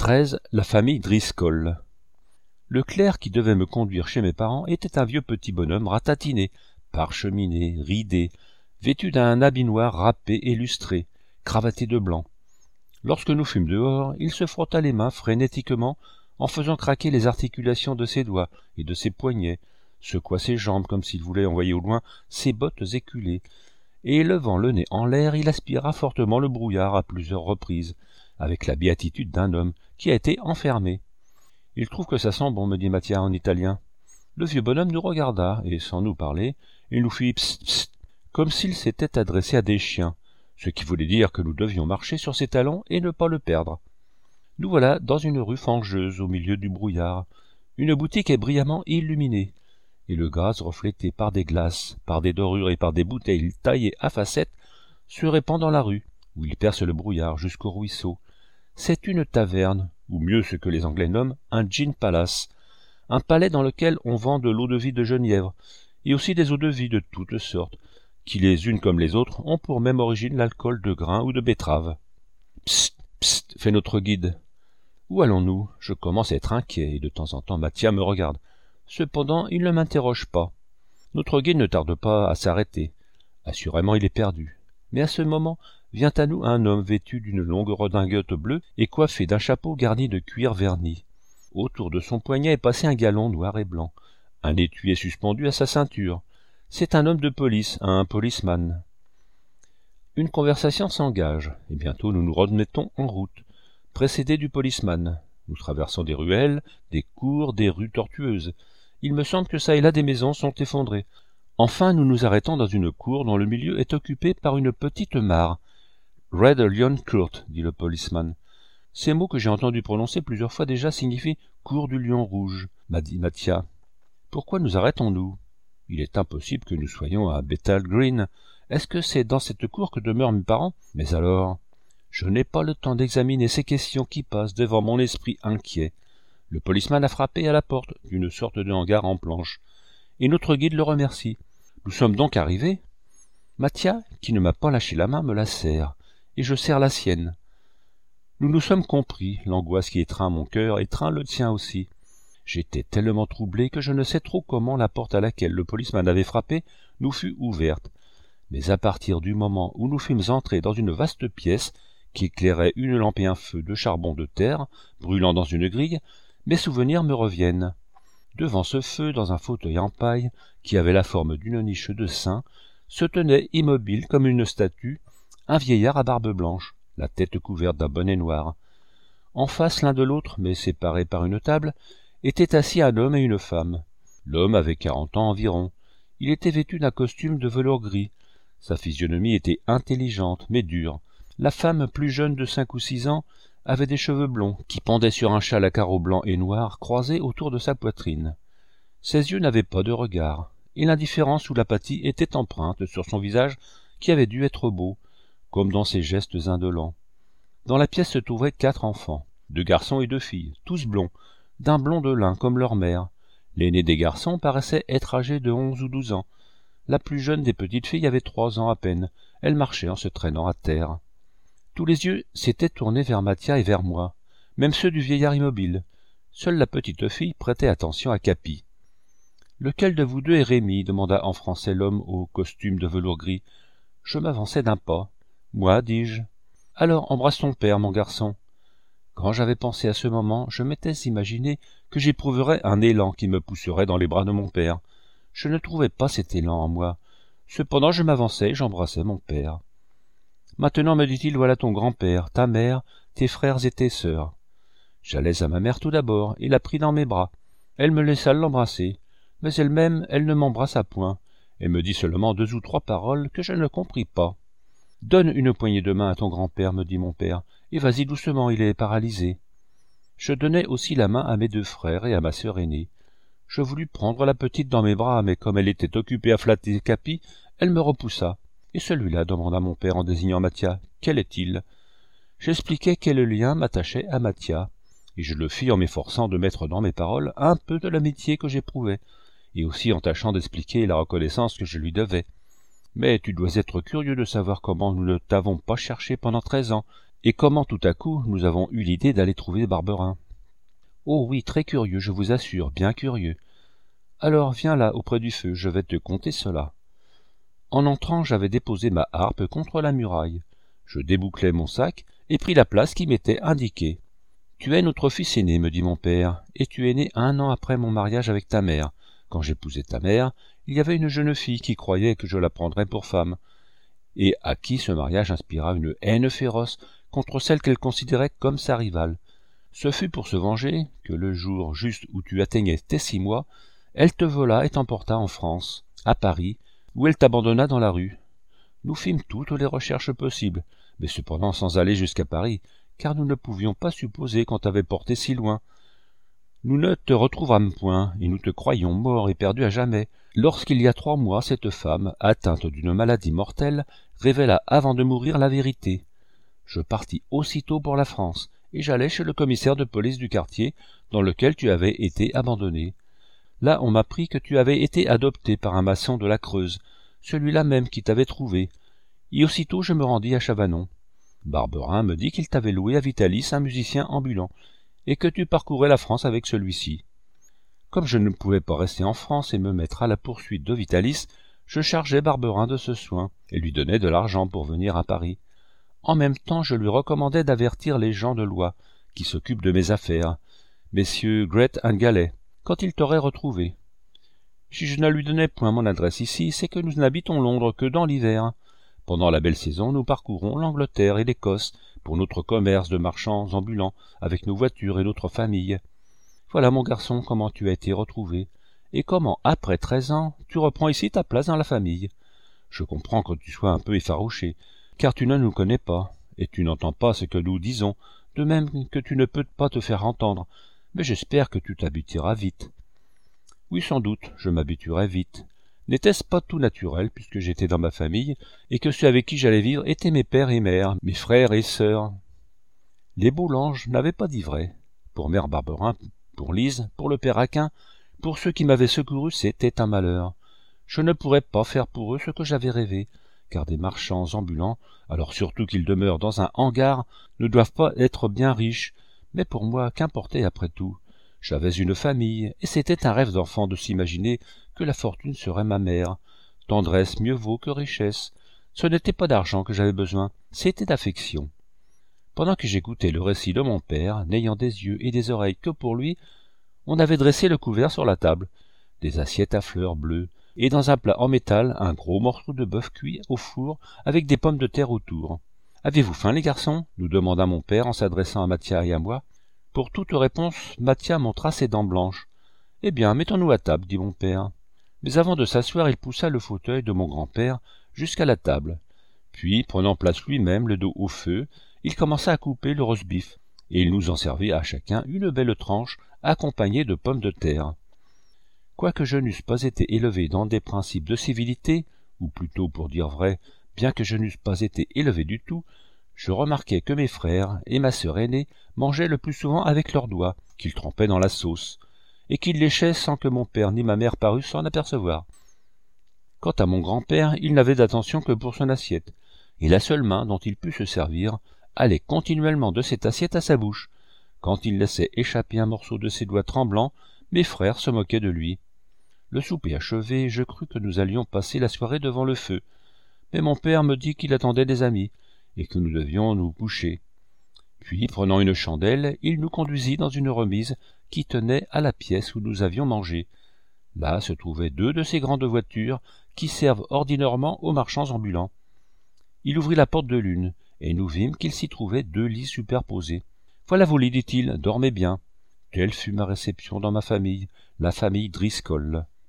13. La famille Driscoll. Le clerc qui devait me conduire chez mes parents était un vieux petit bonhomme ratatiné, parcheminé, ridé, vêtu d'un habit noir râpé et lustré, cravaté de blanc. Lorsque nous fûmes dehors, il se frotta les mains frénétiquement en faisant craquer les articulations de ses doigts et de ses poignets, secoua ses jambes comme s'il voulait envoyer au loin ses bottes éculées, et levant le nez en l'air, il aspira fortement le brouillard à plusieurs reprises, avec la béatitude d'un homme qui a été enfermé. « Il trouve que ça sent bon, me dit Mathia en italien. » Le vieux bonhomme nous regarda, et sans nous parler, il nous fit psst, psst, comme s'il s'était adressé à des chiens, ce qui voulait dire que nous devions marcher sur ses talons et ne pas le perdre. Nous voilà dans une rue fangeuse au milieu du brouillard. Une boutique est brillamment illuminée, et le gaz reflété par des glaces, par des dorures et par des bouteilles taillées à facettes se répand dans la rue, où il perce le brouillard jusqu'au ruisseau. C'est une taverne, ou mieux ce que les Anglais nomment un gin palace, un palais dans lequel on vend de l'eau-de-vie de genièvre, et aussi des eaux-de-vie de toutes sortes, qui les unes comme les autres ont pour même origine l'alcool de grain ou de betterave. « Psst, psst » fait notre guide. « Où allons-nous » Je commence à être inquiet, et de temps en temps Mathia me regarde. Cependant, il ne m'interroge pas. Notre guide ne tarde pas à s'arrêter. Assurément, il est perdu. Mais à ce moment, vient à nous un homme vêtu d'une longue redingote bleue et coiffé d'un chapeau garni de cuir verni. Autour de son poignet est passé un galon noir et blanc. Un étui est suspendu à sa ceinture. C'est un homme de police, un policeman. Une conversation s'engage, et bientôt nous nous remettons en route, précédés du policeman. Nous traversons des ruelles, des cours, des rues tortueuses. Il me semble que çà et là des maisons sont effondrées. Enfin, nous nous arrêtons dans une cour dont le milieu est occupé par une petite mare. « Red Lion Court » dit le policeman. Ces mots que j'ai entendus prononcer plusieurs fois déjà signifient « cour du lion rouge », m'a dit Mathia. Pourquoi nous arrêtons-nous? Il est impossible que nous soyons à Bethnal Green. Est-ce que c'est dans cette cour que demeurent mes parents? Mais alors... Je n'ai pas le temps d'examiner ces questions qui passent devant mon esprit inquiet. Le policeman a frappé à la porte d'une sorte de hangar en planche, et notre guide le remercie. Nous sommes donc arrivés. Mathia, qui ne m'a pas lâché la main, me la serre, et je serre la sienne. Nous nous sommes compris, l'angoisse qui étreint mon cœur étreint le tien aussi. J'étais tellement troublé que je ne sais trop comment la porte à laquelle le policeman avait frappé nous fut ouverte. Mais à partir du moment où nous fûmes entrés dans une vaste pièce qui éclairait une lampe et un feu de charbon de terre, brûlant dans une grille, mes souvenirs me reviennent. Devant ce feu, dans un fauteuil en paille, qui avait la forme d'une niche de saint, se tenait immobile comme une statue, un vieillard à barbe blanche, la tête couverte d'un bonnet noir. En face l'un de l'autre, mais séparés par une table, étaient assis un homme et une femme. L'homme avait 40 ans environ. Il était vêtu d'un costume de velours gris. Sa physionomie était intelligente, mais dure. La femme, plus jeune de 5 ou 6 ans, avait des cheveux blonds, qui pendaient sur un châle à carreaux blancs et noirs croisés autour de sa poitrine. Ses yeux n'avaient pas de regard, et l'indifférence ou l'apathie étaient empreintes sur son visage qui avait dû être beau, comme dans ses gestes indolents. Dans la pièce se trouvaient 4 enfants, 2 garçons et 2 filles, tous blonds, d'un blond de lin comme leur mère. L'aîné des garçons paraissait être âgé de 11 ou 12 ans. La plus jeune des petites filles avait 3 ans à peine. Elle marchait en se traînant à terre. Tous les yeux s'étaient tournés vers Mathia et vers moi, même ceux du vieillard immobile. Seule la petite fille prêtait attention à Capi. « Lequel de vous deux est Rémi ?» demanda en français l'homme au costume de velours gris. Je m'avançai d'un pas. « Moi, dis-je. »« Alors, embrasse ton père, mon garçon. » Quand j'avais pensé à ce moment, je m'étais imaginé que j'éprouverais un élan qui me pousserait dans les bras de mon père. Je ne trouvais pas cet élan en moi. Cependant, je m'avançai et j'embrassai mon père. « Maintenant, me dit-il, voilà ton grand-père, ta mère, tes frères et tes sœurs. » J'allais à ma mère tout d'abord et la pris dans mes bras. Elle me laissa l'embrasser, mais elle-même, elle ne m'embrassa point, et me dit seulement 2 ou 3 paroles que je ne compris pas. « Donne une poignée de main à ton grand-père, me dit mon père, et vas-y doucement, il est paralysé. » Je donnai aussi la main à mes 2 frères et à ma sœur aînée. Je voulus prendre la petite dans mes bras, mais comme elle était occupée à flatter Capi, elle me repoussa. « Et celui-là » demanda mon père en désignant Mathia. « Quel est-il » J'expliquai quel lien m'attachait à Mathia, et je le fis en m'efforçant de mettre dans mes paroles un peu de l'amitié que j'éprouvais, et aussi en tâchant d'expliquer la reconnaissance que je lui devais. « Mais tu dois être curieux de savoir comment nous ne t'avons pas cherché pendant 13 ans, Et comment tout à coup nous avons eu l'idée d'aller trouver Barberin? Oh oui, très curieux, je vous assure, bien curieux. Alors viens là, auprès du feu, je vais te conter cela. En entrant, j'avais déposé ma harpe contre la muraille. Je débouclai mon sac et pris la place qui m'était indiquée. Tu es notre fils aîné, me dit mon père, et tu es né 1 an après mon mariage avec ta mère. Quand j'épousai ta mère, il y avait une jeune fille qui croyait que je la prendrais pour femme, et à qui ce mariage inspira une haine féroce contre celle qu'elle considérait comme sa rivale. Ce fut pour se venger que le jour juste où tu atteignais tes 6 mois, elle te vola et t'emporta en France, à Paris, où elle t'abandonna dans la rue. Nous fîmes toutes les recherches possibles, mais cependant sans aller jusqu'à Paris, car nous ne pouvions pas supposer qu'on t'avait porté si loin. Nous ne te retrouvâmes point, et nous te croyions mort et perdu à jamais, lorsqu'il y a 3 mois cette femme, atteinte d'une maladie mortelle, révéla avant de mourir la vérité. Je partis aussitôt pour la France, et j'allai chez le commissaire de police du quartier dans lequel tu avais été abandonné. Là on m'apprit que tu avais été adopté par un maçon de la Creuse, celui-là même qui t'avait trouvé, et aussitôt je me rendis à Chavanon. Barberin me dit qu'il t'avait loué à Vitalis un musicien ambulant, et que tu parcourais la France avec celui-ci. Comme je ne pouvais pas rester en France et me mettre à la poursuite de Vitalis, je chargeai Barberin de ce soin, et lui donnai de l'argent pour venir à Paris. En même temps, je lui recommandai d'avertir les gens de loi, qui s'occupent de mes affaires, messieurs Gret and Gallet, quand ils t'auraient retrouvé. Si je ne lui donnais point mon adresse ici, c'est que nous n'habitons Londres que dans l'hiver. Pendant la belle saison, nous parcourons l'Angleterre et l'Écosse pour notre commerce de marchands ambulants, avec nos voitures et notre famille. Voilà, mon garçon, comment tu as été retrouvé, et comment, après 13 ans, tu reprends ici ta place dans la famille. Je comprends que tu sois un peu effarouché, car tu ne nous connais pas, et tu n'entends pas ce que nous disons, de même que tu ne peux pas te faire entendre, mais j'espère que tu t'habitueras vite. Oui, sans doute, je m'habituerai vite. N'était-ce pas tout naturel, puisque j'étais dans ma famille, et que ceux avec qui j'allais vivre étaient mes pères et mères, mes frères et sœurs. Les Boulanges n'avaient pas dit vrai. Pour mère Barberin, pour Lise, pour le père Aquin, pour ceux qui m'avaient secouru, c'était un malheur. Je ne pourrais pas faire pour eux ce que j'avais rêvé, car des marchands ambulants, alors surtout qu'ils demeurent dans un hangar, ne doivent pas être bien riches, mais pour moi, qu'importait après tout? J'avais une famille, et c'était un rêve d'enfant de s'imaginer que la fortune serait ma mère. Tendresse mieux vaut que richesse. Ce n'était pas d'argent que j'avais besoin, c'était d'affection. Pendant que j'écoutais le récit de mon père, n'ayant des yeux et des oreilles que pour lui, on avait dressé le couvert sur la table, des assiettes à fleurs bleues, et dans un plat en métal, un gros morceau de bœuf cuit au four avec des pommes de terre autour. « Avez-vous faim, les garçons ?» nous demanda mon père en s'adressant à Mathia et à moi. Pour toute réponse, Mathia montra ses dents blanches. « Eh bien, mettons-nous à table, dit mon père. » Mais avant de s'asseoir, il poussa le fauteuil de mon grand-père jusqu'à la table. Puis, prenant place lui-même, le dos au feu, il commença à couper le roast-beef, et il nous en servit à chacun une belle tranche accompagnée de pommes de terre. Quoique je n'eusse pas été élevé dans des principes de civilité, ou plutôt, pour dire vrai, bien que je n'eusse pas été élevé du tout, je remarquai que mes frères et ma sœur aînée mangeaient le plus souvent avec leurs doigts, qu'ils trempaient dans la sauce, et qu'ils léchaient sans que mon père ni ma mère parussent s'en apercevoir. Quant à mon grand-père, il n'avait d'attention que pour son assiette, et la seule main dont il put se servir allait continuellement de cette assiette à sa bouche. Quand il laissait échapper un morceau de ses doigts tremblants, mes frères se moquaient de lui. Le souper achevé, je crus que nous allions passer la soirée devant le feu, mais mon père me dit qu'il attendait des amis, et que nous devions nous coucher. Puis, prenant une chandelle, il nous conduisit dans une remise qui tenait à la pièce où nous avions mangé. Là se trouvaient 2 de ces grandes voitures qui servent ordinairement aux marchands ambulants. Il ouvrit la porte de l'une, et nous vîmes qu'il s'y trouvait 2 lits superposés. « Voilà vos lits, dit-il, dormez bien. » Telle fut ma réception dans ma famille, la famille Driscoll.